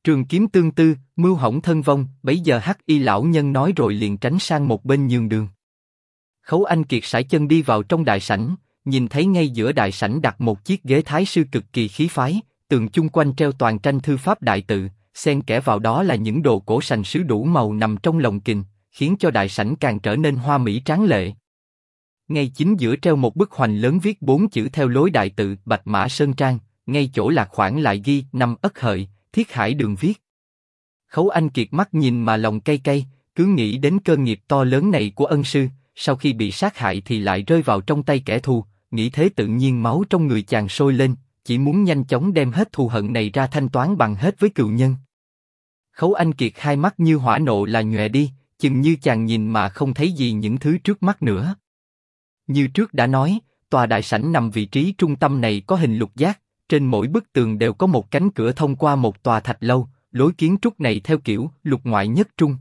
Trường kiếm tương tư, mưu hỏng thân vong, bấy giờ Hắc Y lão nhân nói rồi liền tránh sang một bên nhường đường. Khấu Anh Kiệt sải chân đi vào trong đại sảnh, nhìn thấy ngay giữa đại sảnh đặt một chiếc ghế thái sư cực kỳ khí phái, tường chung quanh treo toàn tranh thư pháp đại tự, xen kẽ vào đó là những đồ cổ sành sứ đủ màu nằm trong lồng kình, khiến cho đại sảnh càng trở nên hoa mỹ tráng lệ. Ngay chính giữa treo một bức hoành lớn viết 4 chữ theo lối đại tự Bạch Mã Sơn Trang, ngay chỗ lạc khoảng lại ghi năm Ất Hợi, Thiết Hải Đường viết. Khấu Anh Kiệt mắt nhìn mà lòng cay cay, cứ nghĩ đến cơ nghiệp to lớn này của ân sư, sau khi bị sát hại thì lại rơi vào trong tay kẻ thù, nghĩ thế tự nhiên máu trong người chàng sôi lên, chỉ muốn nhanh chóng đem hết thù hận này ra thanh toán bằng hết với cừu nhân. Khấu Anh Kiệt hai mắt như hỏa nộ là nhòe đi, chừng như chàng nhìn mà không thấy gì những thứ trước mắt nữa. Như trước đã nói, tòa đại sảnh nằm vị trí trung tâm này có hình lục giác, trên mỗi bức tường đều có một cánh cửa thông qua một tòa thạch lâu, lối kiến trúc này theo kiểu lục ngoại nhất trung.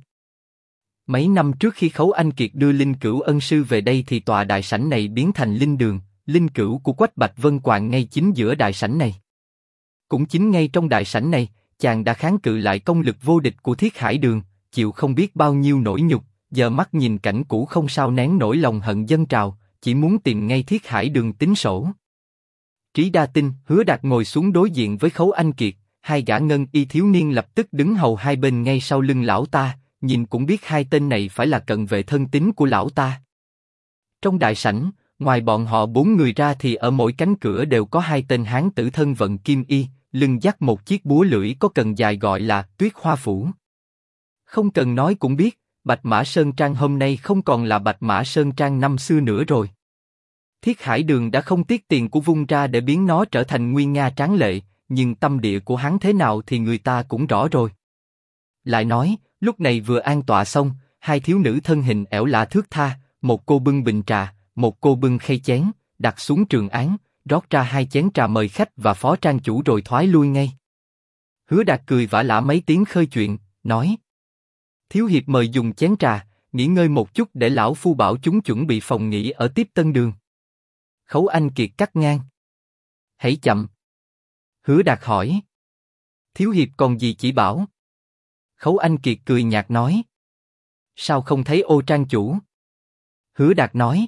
Mấy năm trước khi Khấu Anh Kiệt đưa Linh Cửu ân sư về đây thì tòa đại sảnh này biến thành linh đường, Linh Cửu của Quách Bạch Vân quạng ngay chính giữa đại sảnh này. Cũng chính ngay trong đại sảnh này, chàng đã kháng cự lại công lực vô địch của Thiết Hải Đường, chịu không biết bao nhiêu nỗi nhục, giờ mắt nhìn cảnh cũ không sao nén nổi lòng hận dâng trào, chỉ muốn tìm ngay Thiết Hải Đường tính sổ. Trí Đa Tinh, Hứa Đạt ngồi xuống đối diện với Khấu Anh Kiệt, hai gã ngân y thiếu niên lập tức đứng hầu hai bên ngay sau lưng lão ta, nhìn cũng biết hai tên này phải là cận vệ thân tín của lão ta. Trong đại sảnh, ngoài bọn họ 4 người ra thì ở mỗi cánh cửa đều có hai tên hán tử thân vận kim y, lưng dắt một chiếc búa lưỡi có cần dài gọi là Tuyết Hoa Phủ. Không cần nói cũng biết, Bạch Mã Sơn Trang hôm nay không còn là Bạch Mã Sơn Trang năm xưa nữa rồi. Thiết Hải Đường đã không tiếc tiền của vung ra để biến nó trở thành nguy nga tráng lệ, nhưng tâm địa của hắn thế nào thì người ta cũng rõ rồi. Lại nói, lúc này vừa an tọa xong, hai thiếu nữ thân hình ẻo lả thướt tha, một cô bưng bình trà, một cô bưng khay chén, đặt xuống trường án, rót ra 2 chén trà mời khách và phó trang chủ rồi thoái lui ngay. Hứa Đạt cười vả lả mấy tiếng khơi chuyện, nói: Thiếu hiệp mời dùng chén trà, nghỉ ngơi một chút để lão phu bảo chúng chuẩn bị phòng nghỉ ở tiếp tân đường. Khấu Anh Kiệt cắt ngang: Hãy chậm. Hứa Đạt hỏi: Thiếu hiệp còn gì chỉ bảo? Khấu Anh Kiệt cười nhạt nói: Sao không thấy Ô trang chủ? Hứa Đạt nói: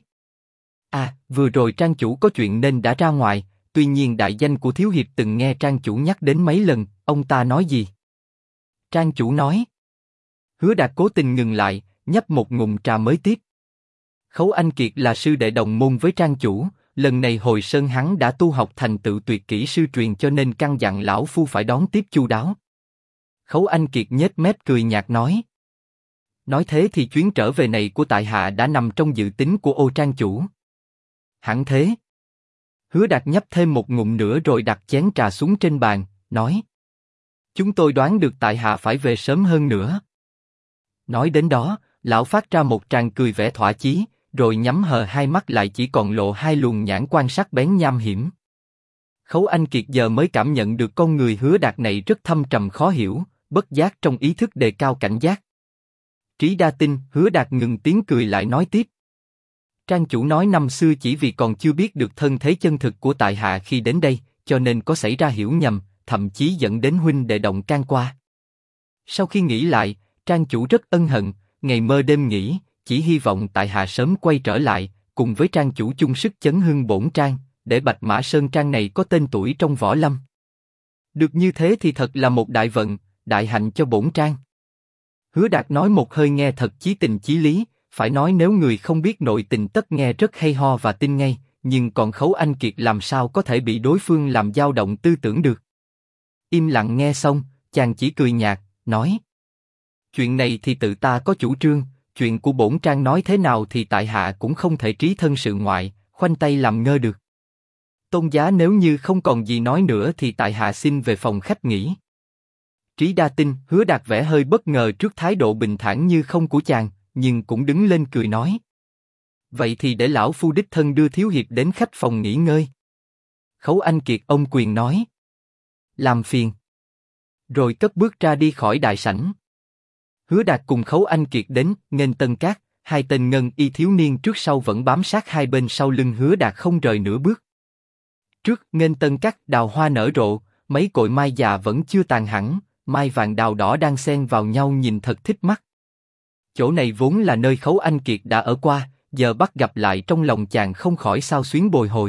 Vừa rồi trang chủ có chuyện nên đã ra ngoài, tuy nhiên đại danh của thiếu hiệp từng nghe trang chủ nhắc đến mấy lần, ông ta nói gì? Trang chủ nói. Hứa Đạt cố tình ngừng lại, nhấp một ngụm trà mới tiếp. Khấu Anh Kiệt là sư đệ đồng môn với trang chủ, lần này hồi sơn hắn đã tu học thành tựu tuyệt kỹ sư truyền cho nên căn dặn lão phu phải đón tiếp chu đáo. Khấu Anh Kiệt nhếch mép cười nhạt nói: Nói thế thì chuyến trở về này của tại hạ đã nằm trong dự tính của Ô trang chủ. Hẳn thế. Hứa Đạt nhấp thêm một ngụm nữa rồi đặt chén trà xuống trên bàn, nói: Chúng tôi đoán được tại hạ phải về sớm hơn nữa. Nói đến đó, lão phát ra một tràng cười vẻ thỏa chí, rồi nhắm hờ hai mắt lại chỉ còn lộ 2 luồng nhãn quan sắc bén nham hiểm. Khấu Anh Kiệt giờ mới cảm nhận được con người Hứa Đạt này rất thâm trầm khó hiểu, bất giác trong ý thức đề cao cảnh giác. Trí Đa Tinh, Hứa Đạt ngừng tiếng cười lại nói tiếp: Trang chủ nói năm xưa chỉ vì còn chưa biết được thân thế chân thực của tại hạ khi đến đây, cho nên có xảy ra hiểu nhầm, thậm chí dẫn đến huynh đệ động can qua. Sau khi nghĩ lại, trang chủ rất ân hận, ngày mơ đêm nghĩ, chỉ hy vọng tại hạ sớm quay trở lại, cùng với trang chủ chung sức chấn hưng bổn trang, để Bạch Mã Sơn Trang này có tên tuổi trong võ lâm. Được như thế thì thật là một đại vận, đại hạnh cho bổn trang. Hứa Đạt nói một hơi nghe thật chí tình chí lý, phải nói nếu người không biết nội tình tất nghe rất hay ho và tin ngay, nhưng còn Khấu Anh Kiệt làm sao có thể bị đối phương làm dao động tư tưởng được. Im lặng nghe xong, chàng chỉ cười nhạt, nói: Chuyện này thì tự ta có chủ trương, chuyện của bổn trang nói thế nào thì tại hạ cũng không thể trí thân sự ngoại, khoanh tay làm ngơ được. Tôn giá nếu như không còn gì nói nữa thì tại hạ xin về phòng khách nghỉ. Trí Đa Tinh, Hứa Đạt vẻ hơi bất ngờ trước thái độ bình thản như không của chàng, nhưng cũng đứng lên cười nói: Vậy thì để lão phu đích thân đưa thiếu hiệp đến khách phòng nghỉ ngơi. Khấu Anh Kiệt ôm quyền nói: Làm phiền. Rồi cất bước ra đi khỏi đại sảnh. Hứa Đạt cùng Khấu Anh Kiệt đến nghênh Tân Cát, 2 tên ngân y thiếu niên trước sau vẫn bám sát hai bên sau lưng Hứa Đạt không rời nửa bước. Trước nghênh Tân Cát đào hoa nở rộ, mấy cội mai già vẫn chưa tàn hẳn, mai vàng đào đỏ đang xen vào nhau nhìn thật thích mắt. Chỗ này vốn là nơi Khấu Anh Kiệt đã ở qua, giờ bắt gặp lại trong lòng chàng không khỏi xao xuyến bồi hồi.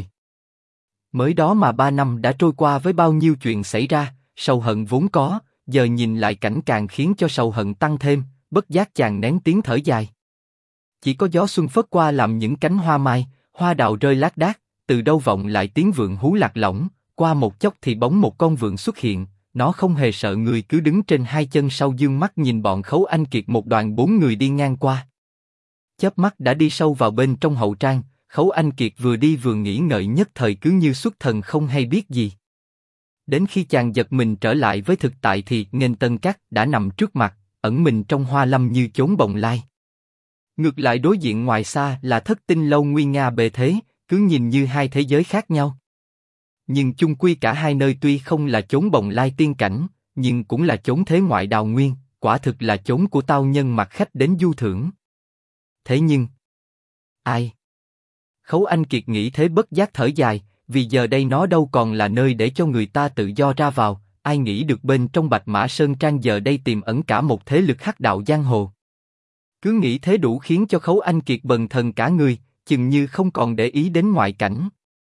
Mới đó mà 3 năm đã trôi qua với bao nhiêu chuyện xảy ra, sầu hận vốn có, giờ nhìn lại cảnh càng khiến cho sầu hận tăng thêm, bất giác chàng nén tiếng thở dài. Chỉ có gió xuân phất qua làm những cánh hoa mai, hoa đào rơi lác đác, từ đâu vọng lại tiếng vượn hú lạc lõng, qua một chốc thì bóng một con vượn xuất hiện, nó không hề sợ người cứ đứng trên hai chân sau dương mắt nhìn bọn Khấu Anh Kiệt một đoàn 4 người đi ngang qua. Chớp mắt đã đi sâu vào bên trong hậu trang, Khấu Anh Kiệt vừa đi vừa nghĩ ngợi nhất thời cứ như xuất thần không hay biết gì. Đến khi chàng giật mình trở lại với thực tại thì Nghênh Tân Các đã nằm trước mặt, ẩn mình trong hoa lâm như chốn bồng lai. Ngược lại đối diện ngoài xa là Thất Tinh Lâu nguy nga bề thế, cứ nhìn như hai thế giới khác nhau. Nhưng chung quy cả hai nơi tuy không là chốn bồng lai tiên cảnh, nhưng cũng là chốn thế ngoại đào nguyên, quả thực là chốn của tao nhân mặc khách đến du thưởng. Thế nhưng, ai? Khấu Anh Kiệt nghĩ thế bất giác thở dài, vì giờ đây nó đâu còn là nơi để cho người ta tự do ra vào, ai nghĩ được bên trong Bạch Mã Sơn Trang giờ đây tiềm ẩn cả một thế lực hắc đạo giang hồ. Cứ nghĩ thế đủ khiến cho Khấu Anh Kiệt bần thần cả người, chừng như không còn để ý đến ngoại cảnh.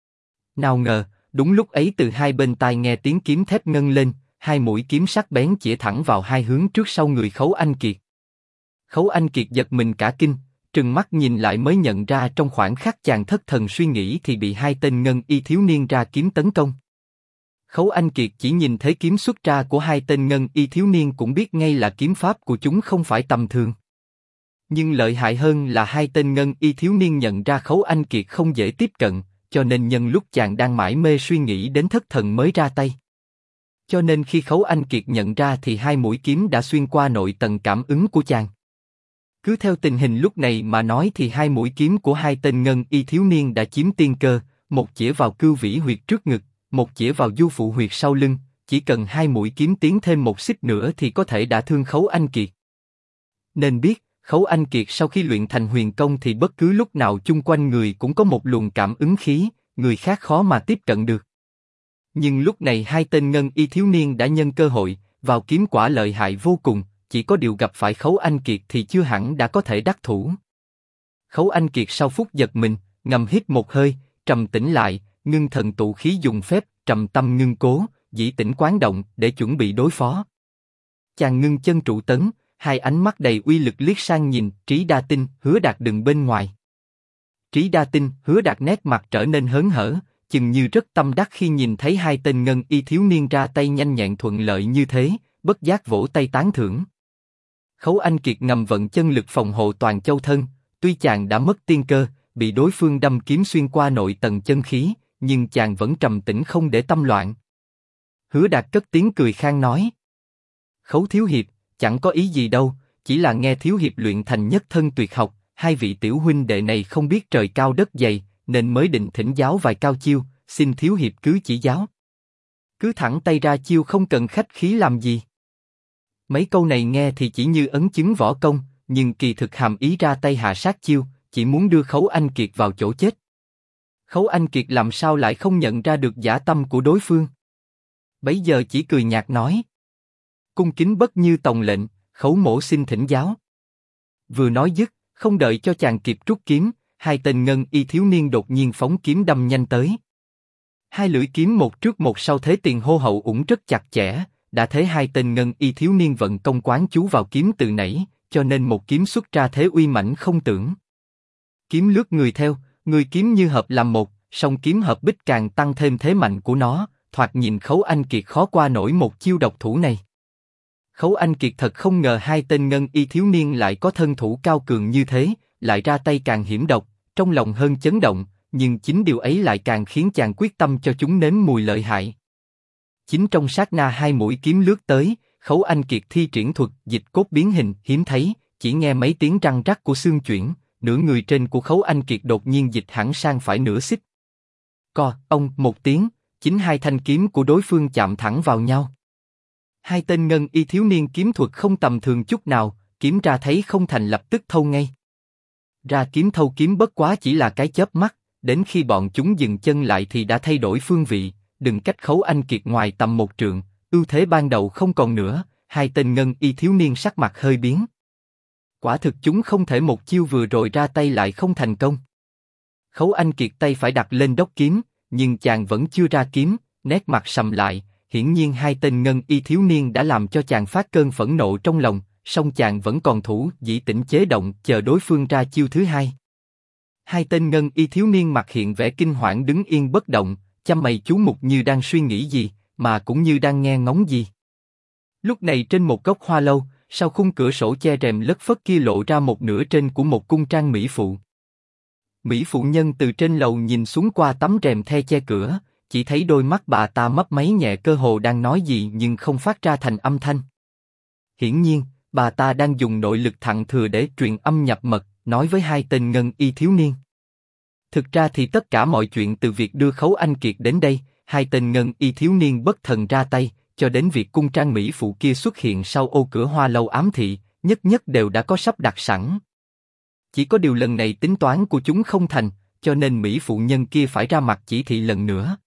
Nào ngờ, đúng lúc ấy từ hai bên tai nghe tiếng kiếm thép ngân lên, hai mũi kiếm sắc bén chĩa thẳng vào hai hướng trước sau người Khấu Anh Kiệt. Khấu Anh Kiệt giật mình cả kinh, trừng mắt nhìn lại mới nhận ra trong khoảnh khắc chàng thất thần suy nghĩ thì bị hai tên ngân y thiếu niên ra kiếm tấn công. Khấu Anh Kiệt chỉ nhìn thấy kiếm xuất ra của hai tên ngân y thiếu niên cũng biết ngay là kiếm pháp của chúng không phải tầm thường. Nhưng lợi hại hơn là hai tên ngân y thiếu niên nhận ra Khấu Anh Kiệt không dễ tiếp cận, cho nên nhân lúc chàng đang mải mê suy nghĩ đến thất thần mới ra tay. Cho nên khi Khấu Anh Kiệt nhận ra thì hai mũi kiếm đã xuyên qua nội tầng cảm ứng của chàng. Cứ theo tình hình lúc này mà nói thì hai mũi kiếm của hai tên ngân y thiếu niên đã chiếm tiên cơ, một chĩa vào cưu vĩ huyệt trước ngực, một chĩa vào du phụ huyệt sau lưng, chỉ cần hai mũi kiếm tiến thêm một xích nữa thì có thể đả thương Khấu Anh Kiệt. Nên biết, Khấu Anh Kiệt sau khi luyện thành huyền công thì bất cứ lúc nào chung quanh người cũng có một luồng cảm ứng khí, người khác khó mà tiếp cận được. Nhưng lúc này hai tên ngân y thiếu niên đã nhân cơ hội, vào kiếm quả lợi hại vô cùng, chỉ có điều gặp phải Khấu Anh Kiệt thì chưa hẳn đã có thể đắc thủ. Khấu Anh Kiệt sau phút giật mình, ngầm hít một hơi, trầm tĩnh lại, ngưng thần tụ khí dùng phép trầm tâm ngưng cố, dĩ tĩnh quán động để chuẩn bị đối phó. Chàng ngưng chân trụ tấn, hai ánh mắt đầy uy lực liếc sang nhìn Trí Đa Tinh, Hứa Đạt đừng bên ngoài. Trí Đa Tinh, Hứa Đạt nét mặt trở nên hớn hở, chừng như rất tâm đắc khi nhìn thấy hai tên ngân y thiếu niên ra tay nhanh nhẹn thuận lợi như thế, bất giác vỗ tay tán thưởng. Khấu Anh Kiệt ngầm vận chân lực phòng hộ toàn châu thân, tuy chàng đã mất tiên cơ, bị đối phương đâm kiếm xuyên qua nội tầng chân khí, nhưng chàng vẫn trầm tĩnh không để tâm loạn. Hứa Đạt cất tiếng cười khang nói: Khấu thiếu hiệp, chẳng có ý gì đâu, chỉ là nghe thiếu hiệp luyện thành nhất thân tuyệt học, hai vị tiểu huynh đệ này không biết trời cao đất dày, nên mới định thỉnh giáo vài cao chiêu, xin thiếu hiệp cứ chỉ giáo. Cứ thẳng tay ra chiêu không cần khách khí làm gì. Mấy câu này nghe thì chỉ như ấn chứng võ công, nhưng kỳ thực hàm ý ra tay hạ sát chiêu, chỉ muốn đưa Khấu Anh Kiệt vào chỗ chết. Khấu Anh Kiệt làm sao lại không nhận ra được dã tâm của đối phương? Bấy giờ chỉ cười nhạt nói: cung kính bất như tòng lệnh, Khấu mỗ xin thỉnh giáo. Vừa nói dứt, không đợi cho chàng kịp rút kiếm, hai tên ngân y thiếu niên đột nhiên phóng kiếm đâm nhanh tới. Hai lưỡi kiếm một trước một sau thế tiền hô hậu ủng rất chặt chẽ, đã thấy hai tên ngân y thiếu niên vận công quán chú vào kiếm từ nãy, cho nên một kiếm xuất ra thế uy mãnh không tưởng. Kiếm lướt người theo, người kiếm như hợp làm một, song kiếm hợp bích càng tăng thêm thế mạnh của nó, thoạt nhìn Khấu Anh Kiệt khó qua nổi một chiêu độc thủ này. Khấu Anh Kiệt thật không ngờ hai tên ngân y thiếu niên lại có thân thủ cao cường như thế, lại ra tay càng hiểm độc, trong lòng hơn chấn động, nhưng chính điều ấy lại càng khiến chàng quyết tâm cho chúng nếm mùi lợi hại. Chính trong sát na hai mũi kiếm lướt tới, Khấu Anh Kiệt thi triển thuật dịch cốt biến hình hiếm thấy, chỉ nghe mấy tiếng răng rắc của xương chuyển, nửa người trên của Khấu Anh Kiệt đột nhiên dịch hẳn sang phải nửa xích. Ông một tiếng, chính hai thanh kiếm của đối phương chạm thẳng vào nhau. Hai tên ngân y thiếu niên kiếm thuật không tầm thường chút nào, kiếm ra thấy không thành lập tức thâu ngay. Ra kiếm thâu kiếm bất quá chỉ là cái chớp mắt, đến khi bọn chúng dừng chân lại thì đã thay đổi phương vị, đừng cách Khấu Anh Kiệt ngoài tầm một trượng, ưu thế ban đầu không còn nữa, hai tên ngân y thiếu niên sắc mặt hơi biến. Quả thực chúng không thể một chiêu vừa rồi ra tay lại không thành công. Khấu Anh Kiệt tay phải đặt lên đốc kiếm, nhưng chàng vẫn chưa ra kiếm, nét mặt sầm lại. Hiển nhiên hai tên ngân y thiếu niên đã làm cho chàng phát cơn phẫn nộ trong lòng, song chàng vẫn còn thủ dĩ tĩnh chế động chờ đối phương ra chiêu thứ hai. Hai tên ngân y thiếu niên mặt hiện vẻ kinh hoảng đứng yên bất động, chăm mày chú mục như đang suy nghĩ gì, mà cũng như đang nghe ngóng gì. Lúc này trên một góc hoa lâu, sau khung cửa sổ che rèm lất phất kia lộ ra một nửa trên của một cung trang mỹ phụ. Mỹ phụ nhân từ trên lầu nhìn xuống qua tấm rèm the che cửa, chỉ thấy đôi mắt bà ta mấp máy nhẹ cơ hồ đang nói gì nhưng không phát ra thành âm thanh. Hiển nhiên, bà ta đang dùng nội lực thặng thừa để truyền âm nhập mật, nói với hai tên ngân y thiếu niên. Thực ra thì tất cả mọi chuyện từ việc đưa Khấu Anh Kiệt đến đây, hai tên ngân y thiếu niên bất thần ra tay, cho đến việc cung trang mỹ phụ kia xuất hiện sau ô cửa hoa lâu ám thị, nhất nhất đều đã có sắp đặt sẵn. Chỉ có điều lần này tính toán của chúng không thành, cho nên mỹ phụ nhân kia phải ra mặt chỉ thị lần nữa.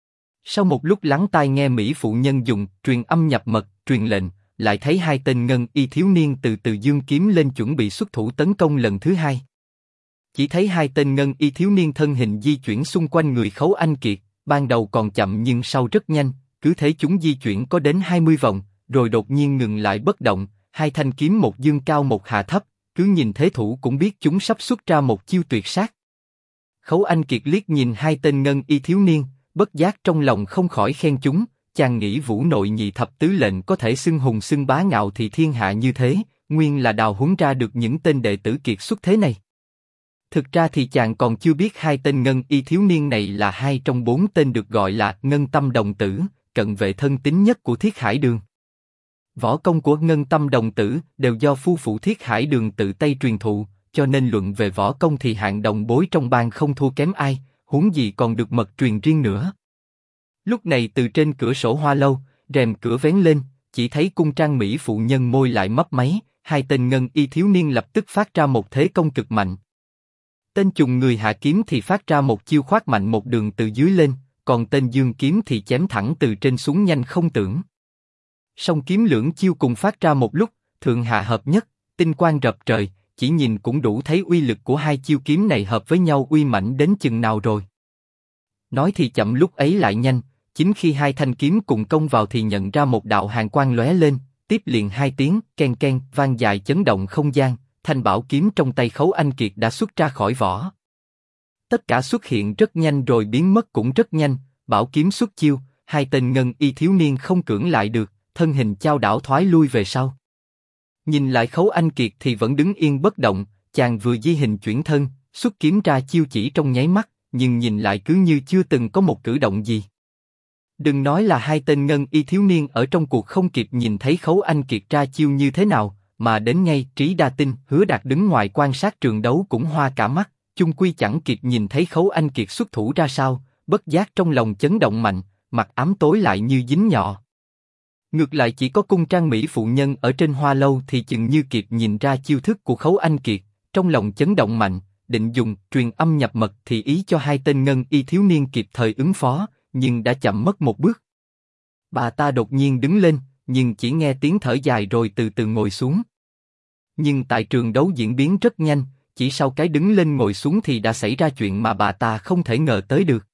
Sau một lúc lắng tai nghe mỹ phụ nhân dùng truyền âm nhập mật, truyền lệnh, lại thấy hai tên ngân y thiếu niên từ từ giương kiếm lên chuẩn bị xuất thủ tấn công lần thứ hai. Chỉ thấy hai tên ngân y thiếu niên thân hình di chuyển xung quanh người Khấu Anh Kiệt, ban đầu còn chậm nhưng sau rất nhanh, cứ thế chúng di chuyển có đến 20 vòng, rồi đột nhiên ngừng lại bất động, hai thanh kiếm một dương cao một hạ thấp, cứ nhìn thế thủ cũng biết chúng sắp xuất ra một chiêu tuyệt sát. Khấu Anh Kiệt liếc nhìn hai tên ngân y thiếu niên, bất giác trong lòng không khỏi khen chúng, chàng nghĩ Vũ Nội nhị thập tứ lệnh có thể xưng hùng xưng bá ngạo thì thiên hạ như thế, nguyên là đào huấn ra được những tên đệ tử kiệt xuất thế này. Thực ra thì chàng còn chưa biết hai tên ngân y thiếu niên này là hai trong 4 tên được gọi là Ngân Tâm Đồng Tử, cận vệ thân tín nhất của Thiết Hải Đường. Võ công của Ngân Tâm Đồng Tử đều do phu phụ Thiết Hải Đường tự tay truyền thụ, cho nên luận về võ công thì hạng đồng bối trong bang không thua kém ai, huống gì còn được mật truyền riêng nữa. Lúc này từ trên cửa sổ hoa lâu, rèm cửa vén lên, chỉ thấy cung trang mỹ phụ nhân môi lại mấp máy, hai tên ngân y thiếu niên lập tức phát ra một thế công cực mạnh. Tên trùng người hạ kiếm thì phát ra một chiêu khoát mạnh một đường từ dưới lên, còn tên dương kiếm thì chém thẳng từ trên xuống nhanh không tưởng. Song kiếm lưỡng chiêu cùng phát ra một lúc, thượng hạ hợp nhất, tinh quang rập trời, chỉ nhìn cũng đủ thấy uy lực của hai chiêu kiếm này hợp với nhau uy mãnh đến chừng nào rồi. Nói thì chậm lúc ấy lại nhanh, chính khi hai thanh kiếm cùng công vào thì nhận ra một đạo hàn quang lóe lên, tiếp liền hai tiếng ken ken vang dài chấn động không gian, thanh bảo kiếm trong tay Khấu Anh Kiệt đã xuất ra khỏi vỏ. Tất cả xuất hiện rất nhanh rồi biến mất cũng rất nhanh, bảo kiếm xuất chiêu, hai tên ngân y thiếu niên không cưỡng lại được, thân hình chao đảo thoái lui về sau. Nhìn lại Khấu Anh Kiệt thì vẫn đứng yên bất động, chàng vừa di hình chuyển thân, xuất kiếm ra chiêu chỉ trong nháy mắt, nhưng nhìn lại cứ như chưa từng có một cử động gì. Đừng nói là hai tên ngân y thiếu niên ở trong cuộc không kịp nhìn thấy Khấu Anh Kiệt ra chiêu như thế nào, mà đến ngay Trí Đa Tinh, Hứa Đạt đứng ngoài quan sát trường đấu cũng hoa cả mắt, chung quy chẳng kịp nhìn thấy Khấu Anh Kiệt xuất thủ ra sao, bất giác trong lòng chấn động mạnh, mặt ám tối lại như dính nhọ. Ngược lại chỉ có cung trang mỹ phụ nhân ở trên hoa lâu thì chừng như kịp nhìn ra chiêu thức của Khấu Anh Kiệt, trong lòng chấn động mạnh, định dùng truyền âm nhập mật thì ý cho hai tên ngân y thiếu niên kịp thời ứng phó, nhưng đã chậm mất một bước. Bà ta đột nhiên đứng lên, nhưng chỉ nghe tiếng thở dài rồi từ từ ngồi xuống. Nhưng tại trường đấu diễn biến rất nhanh, chỉ sau cái đứng lên ngồi xuống thì đã xảy ra chuyện mà bà ta không thể ngờ tới được.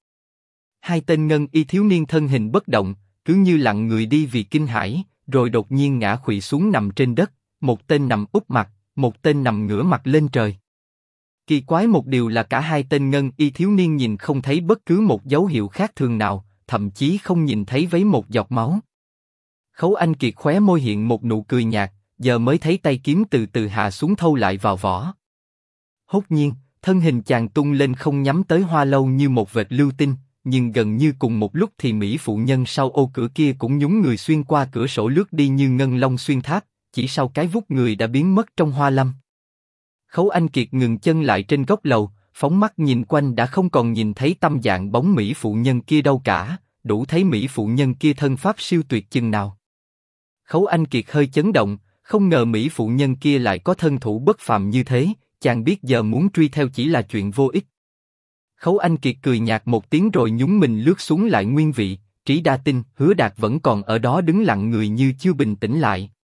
Hai tên ngân y thiếu niên thân hình bất động, cứ như lặng người đi vì kinh hãi, rồi đột nhiên ngã khuỵu xuống nằm trên đất, một tên nằm úp mặt, một tên nằm ngửa mặt lên trời. Kỳ quái một điều là cả hai tên ngân y thiếu niên nhìn không thấy bất cứ một dấu hiệu khác thường nào, thậm chí không nhìn thấy vấy một giọt máu. Khấu Anh Kiệt khóe môi hiện một nụ cười nhạt, giờ mới thấy tay kiếm từ từ hạ xuống thâu lại vào vỏ. Hốt nhiên, thân hình chàng tung lên không nhắm tới hoa lâu như một vệt lưu tinh, nhưng gần như cùng một lúc thì mỹ phụ nhân sau ô cửa kia cũng nhún người xuyên qua cửa sổ lướt đi như ngân long xuyên tháp, chỉ sau cái vút người đã biến mất trong hoa lâm. Khấu Anh Kiệt ngừng chân lại trên góc lầu, phóng mắt nhìn quanh đã không còn nhìn thấy tâm dạng bóng mỹ phụ nhân kia đâu cả, đủ thấy mỹ phụ nhân kia thân pháp siêu tuyệt chừng nào. Khấu Anh Kiệt hơi chấn động, không ngờ mỹ phụ nhân kia lại có thân thủ bất phàm như thế, chàng biết giờ muốn truy theo chỉ là chuyện vô ích. Khấu Anh Kiệt cười nhạt một tiếng rồi nhún mình lướt xuống lại nguyên vị, Trí Đa Tinh, Hứa Đạt vẫn còn ở đó đứng lặng người như chưa bình tĩnh lại.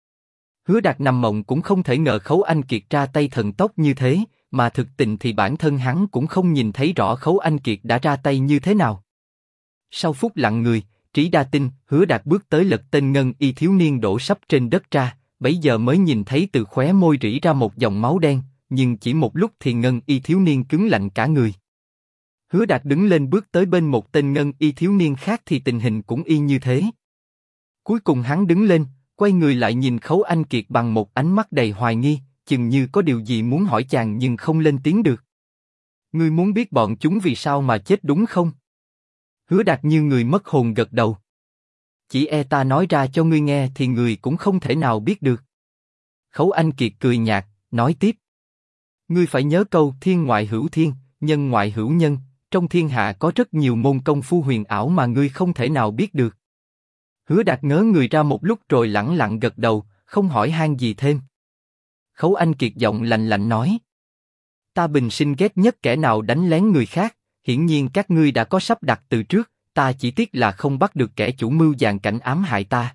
Hứa Đạt nằm mộng cũng không thể ngờ Khấu Anh Kiệt ra tay thần tốc như thế, mà thực tình thì bản thân hắn cũng không nhìn thấy rõ Khấu Anh Kiệt đã ra tay như thế nào. Sau phút lặng người, Trí Đa Tinh, Hứa Đạt bước tới lật tên ngân y thiếu niên đổ sắp trên đất ra, bấy giờ mới nhìn thấy từ khóe môi rỉ ra một dòng máu đen, nhưng chỉ một lúc thì ngân y thiếu niên cứng lạnh cả người. Hứa Đạt đứng lên bước tới bên một tên ngân y thiếu niên khác thì tình hình cũng y như thế. Cuối cùng hắn đứng lên, quay người lại nhìn Khấu Anh Kiệt bằng một ánh mắt đầy hoài nghi, chừng như có điều gì muốn hỏi chàng nhưng không lên tiếng được. Ngươi muốn biết bọn chúng vì sao mà chết đúng không? Hứa Đạt như người mất hồn gật đầu. Chỉ e ta nói ra cho ngươi nghe thì ngươi cũng không thể nào biết được. Khấu Anh Kiệt cười nhạt, nói tiếp. Ngươi phải nhớ câu thiên ngoại hữu thiên, nhân ngoại hữu nhân, trong thiên hạ có rất nhiều môn công phu huyền ảo mà ngươi không thể nào biết được. Hứa Đạt ngớ người ra một lúc rồi lẳng lặng gật đầu, không hỏi han gì thêm. Khấu Anh Kiệt giọng lạnh lạnh nói. Ta bình sinh ghét nhất kẻ nào đánh lén người khác, hiển nhiên các ngươi đã có sắp đặt từ trước, ta chỉ tiếc là không bắt được kẻ chủ mưu dàn cảnh ám hại ta.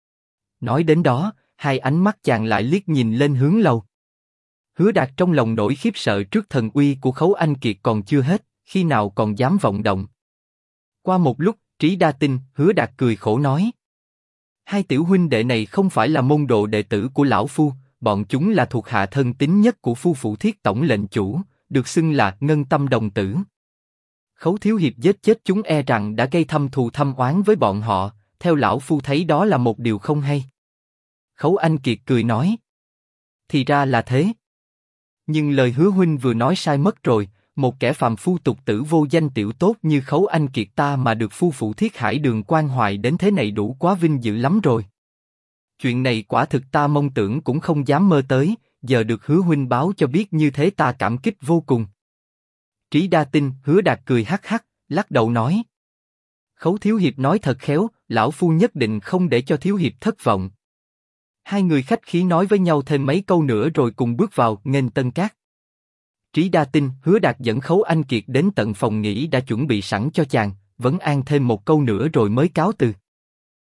Nói đến đó, hai ánh mắt chàng lại liếc nhìn lên hướng lầu. Hứa Đạt trong lòng nổi khiếp sợ trước thần uy của Khấu Anh Kiệt còn chưa hết, khi nào còn dám vọng động. Qua một lúc, Trí Đa Tinh, Hứa Đạt cười khổ nói. Hai tiểu huynh đệ này không phải là môn đồ đệ tử của lão phu, bọn chúng là thuộc hạ thân tín nhất của phu phụ Thiết tổng lệnh chủ, được xưng là Ngân Tâm đồng tử. Khấu thiếu hiệp giết chết chúng e rằng đã gây thâm thù thâm oán với bọn họ, theo lão phu thấy đó là một điều không hay. Khấu Anh Kiệt cười nói. Thì ra là thế. Nhưng lời Hứa huynh vừa nói sai mất rồi, một kẻ phàm phu tục tử vô danh tiểu tốt như Khấu Anh Kiệt ta mà được phu phụ Thiết Hải Đường quan hoài đến thế này đủ quá vinh dự lắm rồi. Chuyện này quả thực ta mong tưởng cũng không dám mơ tới, giờ được Hứa huynh báo cho biết như thế ta cảm kích vô cùng. Trí Đa Tinh, Hứa Đạt cười hắc hắc, lắc đầu nói. Khấu thiếu hiệp nói thật khéo, lão phu nhất định không để cho thiếu hiệp thất vọng. Hai người khách khí nói với nhau thêm mấy câu nữa rồi cùng bước vào nghênh Tân Cát. Trí Đa Tinh, Hứa Đạt dẫn Khấu Anh Kiệt đến tận phòng nghỉ đã chuẩn bị sẵn cho chàng, vấn an thêm một câu nữa rồi mới cáo từ.